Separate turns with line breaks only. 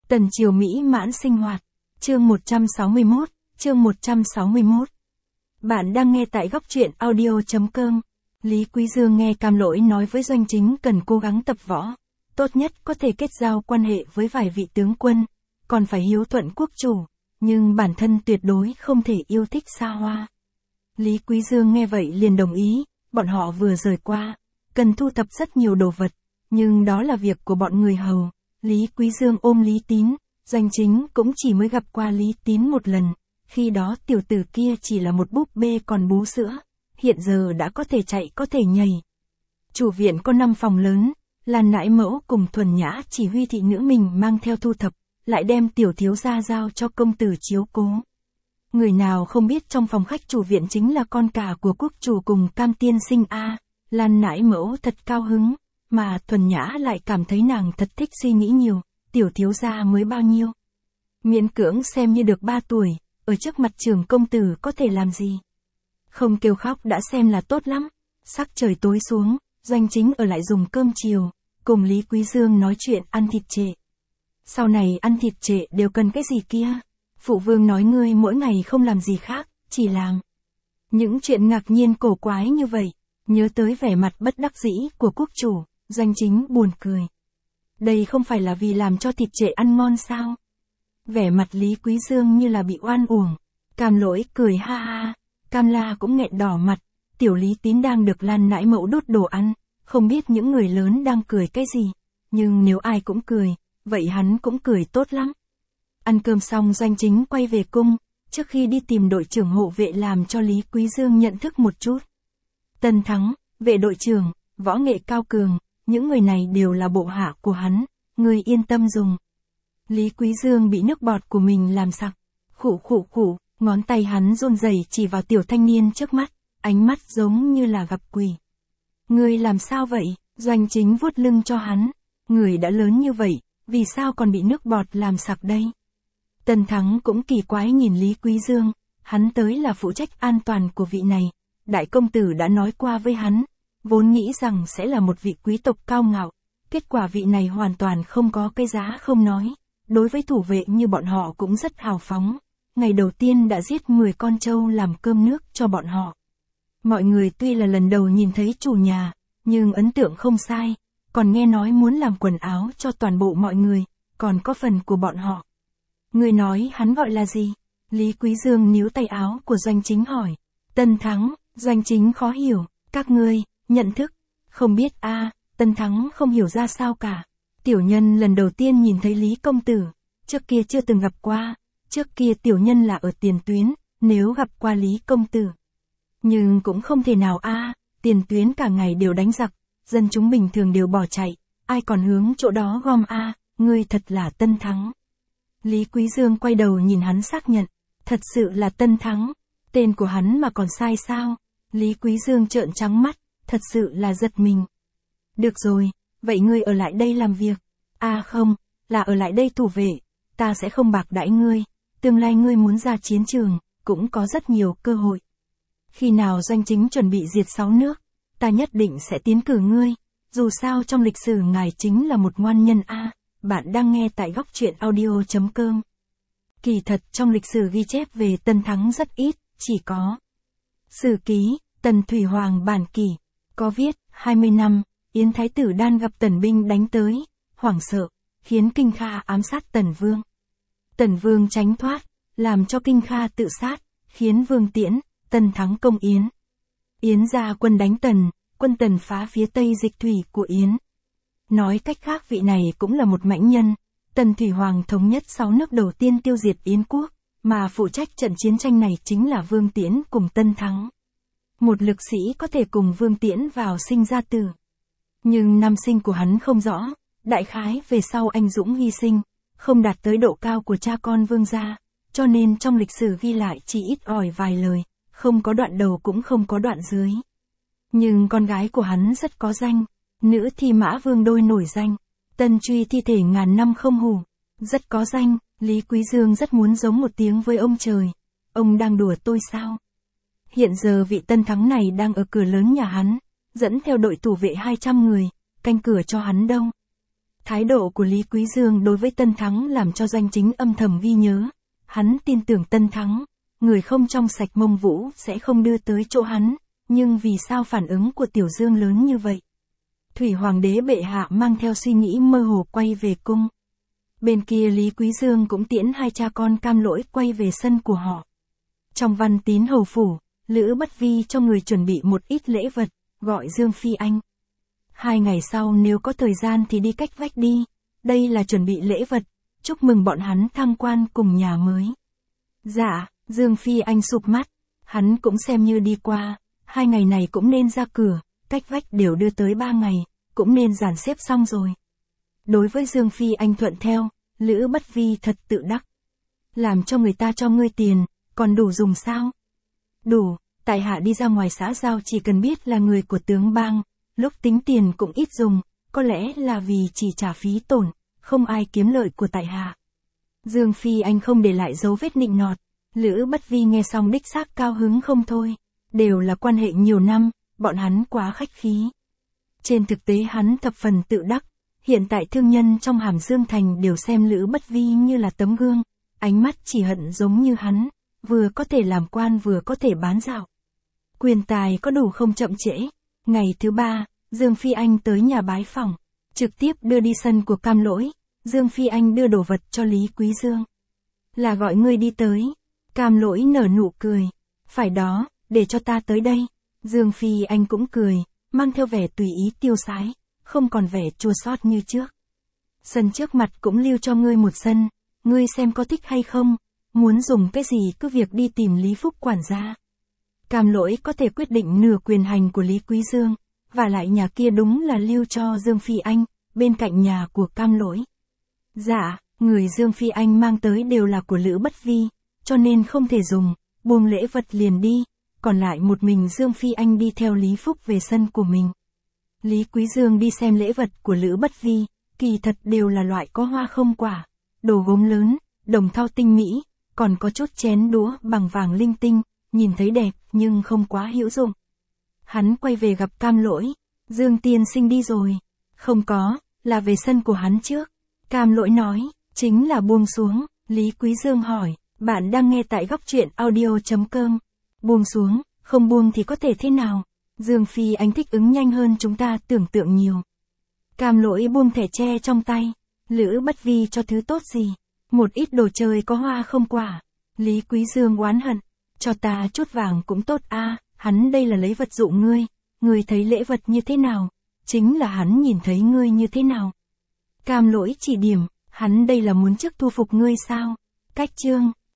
Tần triều mỹ mãn sinh hoạt. Chương 161. Bạn đang nghe tại góc truyện audio.com. Lý Quý Dương nghe Cam Lỗi nói với Doanh Chính cần cố gắng tập võ. Tốt nhất có thể kết giao quan hệ với vài vị tướng quân, còn phải hiếu thuận quốc chủ, nhưng bản thân tuyệt đối không thể yêu thích xa hoa. Lý Quý Dương nghe vậy liền đồng ý, bọn họ vừa rời qua, cần thu thập rất nhiều đồ vật, nhưng đó là việc của bọn người hầu. Lý Quý Dương ôm Lý Tín, Doanh Chính cũng chỉ mới gặp qua Lý Tín một lần, khi đó tiểu tử kia chỉ là một búp bê còn bú sữa, hiện giờ đã có thể chạy có thể nhảy. Chủ viện có 5 phòng lớn, Lan Nãi Mẫu cùng Thuần Nhã chỉ huy thị nữ mình mang theo thu thập, lại đem tiểu thiếu gia giao cho công tử chiếu cố. Người nào không biết trong phòng khách chủ viện chính là con cả của quốc chủ cùng Cam tiên sinh a. Lan Nãi Mẫu thật cao hứng, mà Thuần Nhã lại cảm thấy nàng thật thích suy nghĩ nhiều, tiểu thiếu gia mới bao nhiêu. Miễn cưỡng xem như được 3 tuổi, ở trước mặt trưởng công tử có thể làm gì. Không kêu khóc đã xem là tốt lắm. Sắc trời tối xuống, Doanh Chính ở lại dùng cơm chiều, cùng Lý Quý Dương nói chuyện ăn thịt trệ. Sau này ăn thịt trệ đều cần cái gì kia? Phụ vương nói ngươi mỗi ngày không làm gì khác, chỉ làm những chuyện ngạc nhiên cổ quái như vậy. Nhớ tới vẻ mặt bất đắc dĩ của quốc chủ, Doanh Chính buồn cười. Đây không phải là vì làm cho thịt trệ ăn ngon sao? Vẻ mặt Lý Quý Dương như là bị oan uổng. Cam Lỗi cười ha ha, Cam La cũng nghẹn đỏ mặt. Tiểu Lý Tín đang được Lan Nãi Mẫu đốt đồ ăn, không biết những người lớn đang cười cái gì. Nhưng nếu ai cũng cười, vậy hắn cũng cười tốt lắm. Ăn cơm xong Doanh Chính quay về cung, trước khi đi tìm đội trưởng hộ vệ làm cho Lý Quý Dương nhận thức một chút. Tân Thắng, vệ đội trưởng, võ nghệ cao cường, những người này đều là bộ hạ của hắn, người yên tâm dùng. Lý Quý Dương bị nước bọt của mình làm sặc. Khụ, ngón tay hắn run rẩy chỉ vào tiểu thanh niên trước mắt, ánh mắt giống như là gặp quỷ. Người làm sao vậy? Doanh Chính vuốt lưng cho hắn. Người đã lớn như vậy, vì sao còn bị nước bọt làm sặc đây? Tân Thắng cũng kỳ quái nhìn Lý Quý Dương, hắn tới là phụ trách an toàn của vị này. Đại công tử đã nói qua với hắn, vốn nghĩ rằng sẽ là một vị quý tộc cao ngạo, kết quả vị này hoàn toàn không có cái giá không nói, đối với thủ vệ như bọn họ cũng rất hào phóng, ngày đầu tiên đã giết 10 con trâu làm cơm nước cho bọn họ. Mọi người tuy là lần đầu nhìn thấy chủ nhà, nhưng ấn tượng không sai, còn nghe nói muốn làm quần áo cho toàn bộ mọi người, còn có phần của bọn họ. Người nói hắn gọi là gì? Lý Quý Dương níu tay áo của Doanh Chính hỏi. Tân Thắng. Doanh Chính khó hiểu, các ngươi, nhận thức, không biết a. Tân Thắng không hiểu ra sao cả. Tiểu nhân lần đầu tiên nhìn thấy Lý công tử, trước kia chưa từng gặp qua, trước kia tiểu nhân là ở tiền tuyến, nếu gặp qua Lý công tử. Nhưng cũng không thể nào a, tiền tuyến cả ngày đều đánh giặc, dân chúng bình thường đều bỏ chạy, ai còn hướng chỗ đó gom a, ngươi thật là Tân Thắng. Lý Quý Dương quay đầu nhìn hắn xác nhận, thật sự là Tân Thắng. Tên của hắn mà còn sai sao? Lý Quý Dương trợn trắng mắt, thật sự là giật mình. Được rồi, vậy ngươi ở lại đây làm việc. À không, là ở lại đây thủ vệ, ta sẽ không bạc đãi ngươi, tương lai ngươi muốn ra chiến trường, cũng có rất nhiều cơ hội. Khi nào Doanh Chính chuẩn bị diệt 6 nước, ta nhất định sẽ tiến cử ngươi, dù sao trong lịch sử ngài chính là một ngoan nhân a. Bạn đang nghe tại góc truyện audio.com. Kỳ thật trong lịch sử ghi chép về Tân Thắng rất ít, chỉ có Sử ký, Tần Thủy Hoàng bản kỷ, có viết, 20 năm, Yến Thái tử Đan gặp Tần binh đánh tới, hoảng sợ, khiến Kinh Kha ám sát Tần Vương. Tần Vương tránh thoát, làm cho Kinh Kha tự sát, khiến Vương Tiễn, Tân Thắng công Yến. Yến ra quân đánh Tần, quân Tần phá phía tây dịch thủy của Yến. Nói cách khác vị này cũng là một mãnh nhân. Tần Thủy Hoàng thống nhất 6 nước đầu tiên tiêu diệt Yến quốc, mà phụ trách trận chiến tranh này chính là Vương Tiễn cùng Tân Thắng. Một lực sĩ có thể cùng Vương Tiễn vào sinh ra tử. Nhưng năm sinh của hắn không rõ, đại khái về sau anh dũng hy sinh, không đạt tới độ cao của cha con Vương gia, cho nên trong lịch sử ghi lại chỉ ít ỏi vài lời, không có đoạn đầu cũng không có đoạn dưới. Nhưng con gái của hắn rất có danh, nữ thi Mã Vương Đôi nổi danh, Tân Truy thi thể ngàn năm không hủ, rất có danh. Lý Quý Dương rất muốn giống một tiếng với ông trời. Ông đang đùa tôi sao? Hiện giờ vị Tân Thắng này đang ở cửa lớn nhà hắn, dẫn theo đội thủ vệ 200 người, canh cửa cho hắn đâu. Thái độ của Lý Quý Dương đối với Tân Thắng làm cho Doanh Chính âm thầm ghi nhớ. Hắn tin tưởng Tân Thắng, người không trong sạch Mông Vũ sẽ không đưa tới chỗ hắn, nhưng vì sao phản ứng của Tiểu Dương lớn như vậy? Thủy Hoàng đế bệ hạ mang theo suy nghĩ mơ hồ quay về cung. Bên kia Lý Quý Dương cũng tiễn hai cha con Cam Lỗi quay về sân của họ. Trong văn tín hầu phủ, Lữ Bất Vi cho người chuẩn bị một ít lễ vật, gọi Dương Phi Anh. 2 ngày sau nếu có thời gian thì đi cách vách đi, đây là chuẩn bị lễ vật, chúc mừng bọn hắn thăng quan cùng nhà mới. Dạ, Dương Phi Anh sụp mắt, hắn cũng xem như đi qua, 2 ngày này cũng nên ra cửa, cách vách đều đưa tới 3 ngày, cũng nên dàn xếp xong rồi. Đối với Dương Phi Anh thuận theo, Lữ Bất Vi thật tự đắc. Làm cho người ta cho ngươi tiền, còn đủ dùng sao? Đủ, tại hạ đi ra ngoài xã giao chỉ cần biết là người của tướng bang, lúc tính tiền cũng ít dùng, có lẽ là vì chỉ trả phí tổn, không ai kiếm lợi của tại hạ. Dương Phi Anh không để lại dấu vết nịnh nọt, Lữ Bất Vi nghe xong đích xác cao hứng không thôi, đều là quan hệ nhiều năm, bọn hắn quá khách khí. Trên thực tế hắn thập phần tự đắc, hiện tại thương nhân trong Hàm Dương Thành đều xem Lữ Bất Vi như là tấm gương, ánh mắt chỉ hận giống như hắn, vừa có thể làm quan vừa có thể bán dạo. Quyền tài có đủ không chậm trễ. Ngày thứ 3, Dương Phi Anh tới nhà bái phỏng, trực tiếp đưa đi sân của Cam Lỗi, Dương Phi Anh đưa đồ vật cho Lý Quý Dương. Là gọi ngươi đi tới. Cam Lỗi nở nụ cười. Phải đó, để cho ta tới đây. Dương Phi Anh cũng cười, mang theo vẻ tùy ý tiêu sái, không còn vẻ chua xót như trước. Sân trước mặt cũng lưu cho ngươi một sân, ngươi xem có thích hay không, muốn dùng cái gì cứ việc đi tìm Lý Phúc quản gia. Cam Lỗi có thể quyết định nửa quyền hành của Lý Quý Dương, và lại nhà kia đúng là lưu cho Dương Phi Anh, bên cạnh nhà của Cam Lỗi. Dạ, người Dương Phi Anh mang tới đều là của Lữ Bất Vi, cho nên không thể dùng, buông lễ vật liền đi, còn lại một mình Dương Phi Anh đi theo Lý Phúc về sân của mình. Lý Quý Dương đi xem lễ vật của Lữ Bất Vi, kỳ thật đều là loại có hoa không quả, đồ gốm lớn, đồng thau tinh mỹ, còn có chút chén đũa bằng vàng linh tinh, nhìn thấy đẹp nhưng không quá hữu dụng. Hắn quay về gặp Cam Lỗi, Dương tiên sinh đi rồi. Không có, là về sân của hắn trước. Cam Lỗi nói, chính là buông xuống. Lý Quý Dương hỏi, bạn đang nghe tại góc truyện audio.com. Buông xuống, không buông thì có thể thế nào? Dương Phi Anh thích ứng nhanh hơn chúng ta tưởng tượng nhiều. Cam Lỗi buông thẻ tre trong tay. Lữ Bất Vi cho thứ tốt gì? Một ít đồ chơi có hoa không quả. Lý Quý Dương oán hận, cho ta chút vàng cũng tốt a, hắn đây là lấy vật dụ ngươi thấy lễ vật như thế nào? Chính là hắn nhìn thấy ngươi như thế nào? Cam Lỗi chỉ điểm, hắn đây là muốn trước thu phục ngươi sao? Cách chương